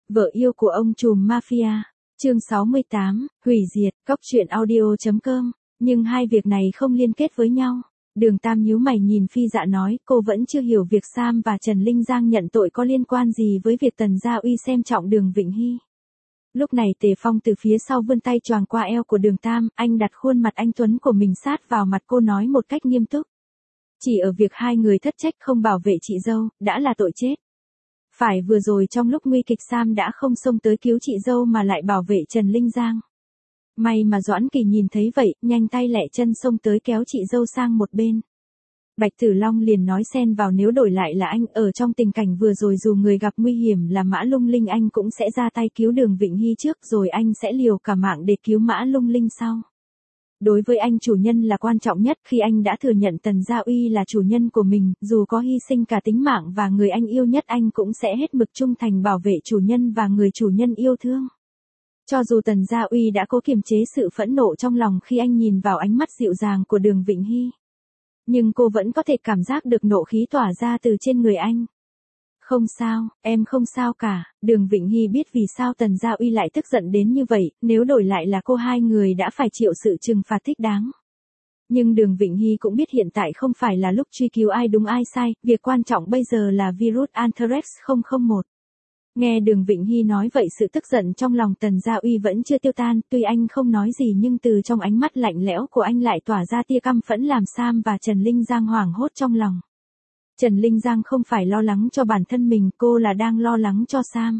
Vợ yêu của ông trùm mafia. Chương 68, hủy diệt, cóc truyện audio.com. Nhưng hai việc này không liên kết với nhau. Đường Tam nhíu mày nhìn Phi Dạ nói, cô vẫn chưa hiểu việc Sam và Trần Linh Giang nhận tội có liên quan gì với việc Tần Gia Uy xem trọng Đường Vịnh Hy. Lúc này Tề Phong từ phía sau vươn tay choàng qua eo của Đường Tam, anh đặt khuôn mặt anh tuấn của mình sát vào mặt cô nói một cách nghiêm túc. Chỉ ở việc hai người thất trách không bảo vệ chị dâu, đã là tội chết. Phải vừa rồi trong lúc nguy kịch Sam đã không xông tới cứu chị dâu mà lại bảo vệ Trần Linh Giang. May mà Doãn Kỳ nhìn thấy vậy, nhanh tay lẹ chân xông tới kéo chị dâu sang một bên. Bạch Tử Long liền nói xen vào, nếu đổi lại là anh ở trong tình cảnh vừa rồi dù người gặp nguy hiểm là Mã Lung Linh anh cũng sẽ ra tay cứu Đường Vịnh Hy trước rồi anh sẽ liều cả mạng để cứu Mã Lung Linh sau. Đối với anh chủ nhân là quan trọng nhất, khi anh đã thừa nhận Tần Gia Uy là chủ nhân của mình, dù có hy sinh cả tính mạng và người anh yêu nhất anh cũng sẽ hết mực trung thành bảo vệ chủ nhân và người chủ nhân yêu thương. Cho dù Tần Gia Uy đã cố kiềm chế sự phẫn nộ trong lòng khi anh nhìn vào ánh mắt dịu dàng của Đường Vịnh Hy, nhưng cô vẫn có thể cảm giác được nộ khí tỏa ra từ trên người anh. Không sao, em không sao cả. Đường Vịnh Hy biết vì sao Tần Gia Uy lại tức giận đến như vậy, nếu đổi lại là cô hai người đã phải chịu sự trừng phạt thích đáng. Nhưng Đường Vịnh Hy cũng biết hiện tại không phải là lúc truy cứu ai đúng ai sai, việc quan trọng bây giờ là virus Anthrax 001. Nghe Đường Vịnh Hy nói vậy sự tức giận trong lòng Tần Gia Uy vẫn chưa tiêu tan, tuy anh không nói gì nhưng từ trong ánh mắt lạnh lẽo của anh lại tỏa ra tia căm phẫn làm Sam và Trần Linh Giang hoảng hốt trong lòng. Trần Linh Giang không phải lo lắng cho bản thân mình, cô là đang lo lắng cho Sam.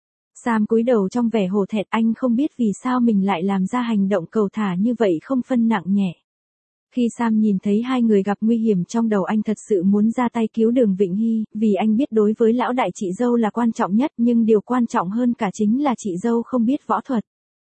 Sam cúi đầu trong vẻ hổ thẹn, anh không biết vì sao mình lại làm ra hành động cầu thả như vậy không phân nặng nhẹ. Khi Sam nhìn thấy hai người gặp nguy hiểm trong đầu anh thật sự muốn ra tay cứu Đường Vịnh Hy, vì anh biết đối với lão đại chị dâu là quan trọng nhất, nhưng điều quan trọng hơn cả chính là chị dâu không biết võ thuật.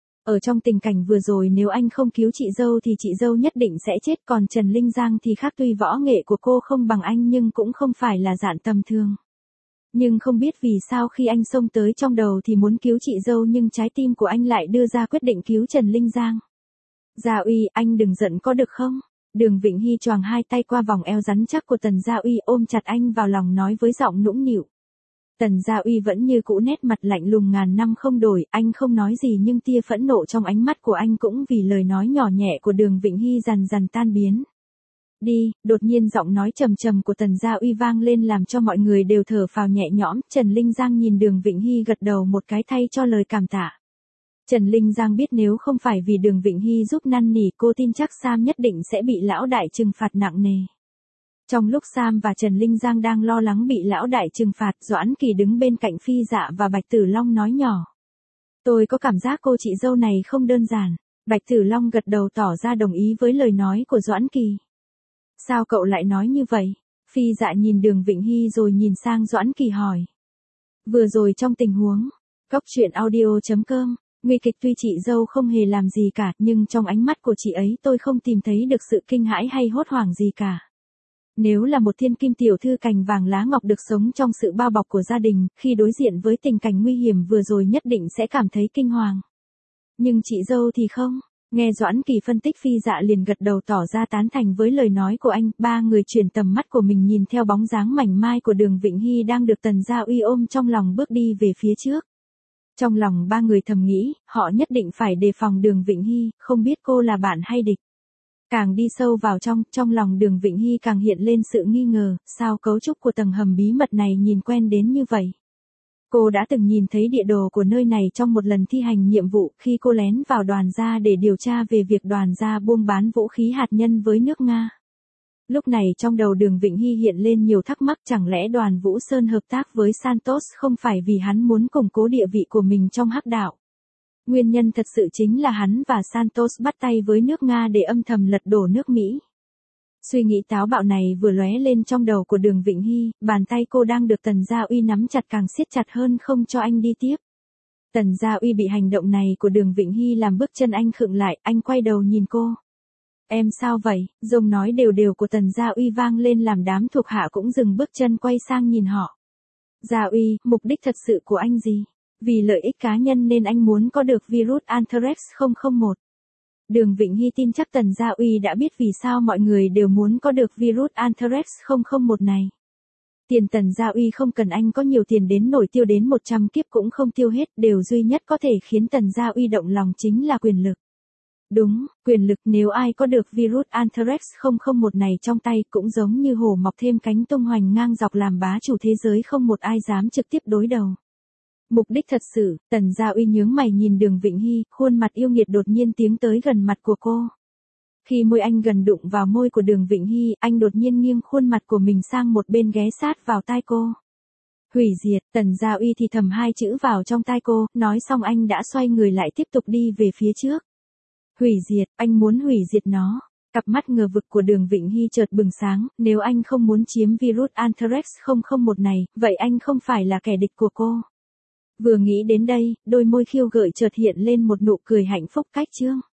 Ở trong tình cảnh vừa rồi nếu anh không cứu chị dâu thì chị dâu nhất định sẽ chết, còn Trần Linh Giang thì khác, tuy võ nghệ của cô không bằng anh nhưng cũng không phải là dạn tầm thường. Nhưng không biết vì sao khi anh xông tới trong đầu thì muốn cứu chị dâu nhưng trái tim của anh lại đưa ra quyết định cứu Trần Linh Giang. Gia Uy, anh đừng giận có được không? Đường Vịnh Hy choàng hai tay qua vòng eo rắn chắc của Tần Gia Uy ôm chặt anh vào lòng nói với giọng nũng nịu. Tần Gia Uy vẫn như cũ nét mặt lạnh lùng ngàn năm không đổi, anh không nói gì nhưng tia phẫn nộ trong ánh mắt của anh cũng vì lời nói nhỏ nhẹ của Đường Vịnh Hy dần dần tan biến. Đi, đột nhiên giọng nói trầm trầm của Tần Gia Uy vang lên làm cho mọi người đều thở phào nhẹ nhõm, Trần Linh Giang nhìn Đường Vịnh Hy gật đầu một cái thay cho lời cảm tạ. Trần Linh Giang biết nếu không phải vì Đường Vịnh Hy giúp năn nỉ cô tin chắc Sam nhất định sẽ bị lão đại trừng phạt nặng nề. Trong lúc Sam và Trần Linh Giang đang lo lắng bị lão đại trừng phạt, Doãn Kỳ đứng bên cạnh Phi Dạ và Bạch Tử Long nói nhỏ. Tôi có cảm giác cô chị dâu này không đơn giản. Bạch Tử Long gật đầu tỏ ra đồng ý với lời nói của Doãn Kỳ. Sao cậu lại nói như vậy? Phi Dạ nhìn Đường Vịnh Hy rồi nhìn sang Doãn Kỳ hỏi. Vừa rồi trong tình huống, cóc truyện audio.com, nguy kịch tuy chị dâu không hề làm gì cả nhưng trong ánh mắt của chị ấy tôi không tìm thấy được sự kinh hãi hay hốt hoảng gì cả. Nếu là một thiên kim tiểu thư cành vàng lá ngọc được sống trong sự bao bọc của gia đình, khi đối diện với tình cảnh nguy hiểm vừa rồi nhất định sẽ cảm thấy kinh hoàng. Nhưng chị dâu thì không. Nghe Doãn Kỳ phân tích Phi Dạ liền gật đầu tỏ ra tán thành với lời nói của anh, ba người chuyển tầm mắt của mình nhìn theo bóng dáng mảnh mai của Đường Vịnh Hy đang được Tần Gia Uy ôm trong lòng bước đi về phía trước. Trong lòng ba người thầm nghĩ, họ nhất định phải đề phòng Đường Vịnh Hy, không biết cô là bạn hay địch. Càng đi sâu vào trong lòng Đường Vịnh Hy càng hiện lên sự nghi ngờ, sao cấu trúc của tầng hầm bí mật này nhìn quen đến như vậy. Cô đã từng nhìn thấy địa đồ của nơi này trong một lần thi hành nhiệm vụ khi cô lén vào Đoàn Gia để điều tra về việc Đoàn Gia buôn bán vũ khí hạt nhân với nước Nga. Lúc này trong đầu Đường Vịnh Hy hiện lên nhiều thắc mắc, chẳng lẽ Đoàn Vũ Sơn hợp tác với Santos không phải vì hắn muốn củng cố địa vị của mình trong hắc đạo. Nguyên nhân thật sự chính là hắn và Santos bắt tay với nước Nga để âm thầm lật đổ nước Mỹ. Suy nghĩ táo bạo này vừa lóe lên trong đầu của Đường Vịnh Hy, bàn tay cô đang được Tần Gia Uy nắm chặt càng siết chặt hơn không cho anh đi tiếp. Tần Gia Uy bị hành động này của Đường Vịnh Hy làm bước chân anh khựng lại, anh quay đầu nhìn cô. Em sao vậy? Giọng nói đều đều của Tần Gia Uy vang lên làm đám thuộc hạ cũng dừng bước chân quay sang nhìn họ. Gia Uy, mục đích thật sự của anh gì? Vì lợi ích cá nhân nên anh muốn có được virus Anthrax 001. Đường Vịnh Hy tin chắc Tần Gia Uy đã biết vì sao mọi người đều muốn có được virus Anthrax 001 này. Tiền Tần Gia Uy không cần anh có nhiều tiền đến nổi tiêu đến 100 kiếp cũng không tiêu hết, điều duy nhất có thể khiến Tần Gia Uy động lòng chính là quyền lực. Đúng, quyền lực, nếu ai có được virus Anthrax 001 này trong tay cũng giống như hổ mọc thêm cánh tung hoành ngang dọc làm bá chủ thế giới, không một ai dám trực tiếp đối đầu. Mục đích thật sự, Tần Gia Uy nhướng mày nhìn Đường Vịnh Hy, khuôn mặt yêu nghiệt đột nhiên tiến tới gần mặt của cô. Khi môi anh gần đụng vào môi của Đường Vịnh Hy, anh đột nhiên nghiêng khuôn mặt của mình sang một bên ghé sát vào tai cô. Hủy diệt, Tần Gia Uy thì thầm hai chữ vào trong tai cô, nói xong anh đã xoay người lại tiếp tục đi về phía trước. Hủy diệt, anh muốn hủy diệt nó. Cặp mắt ngờ vực của Đường Vịnh Hy chợt bừng sáng, nếu anh không muốn chiếm virus Anthrax 001 này, vậy anh không phải là kẻ địch của cô. Vừa nghĩ đến đây, đôi môi khiêu gợi chợt hiện lên một nụ cười hạnh phúc cách chương.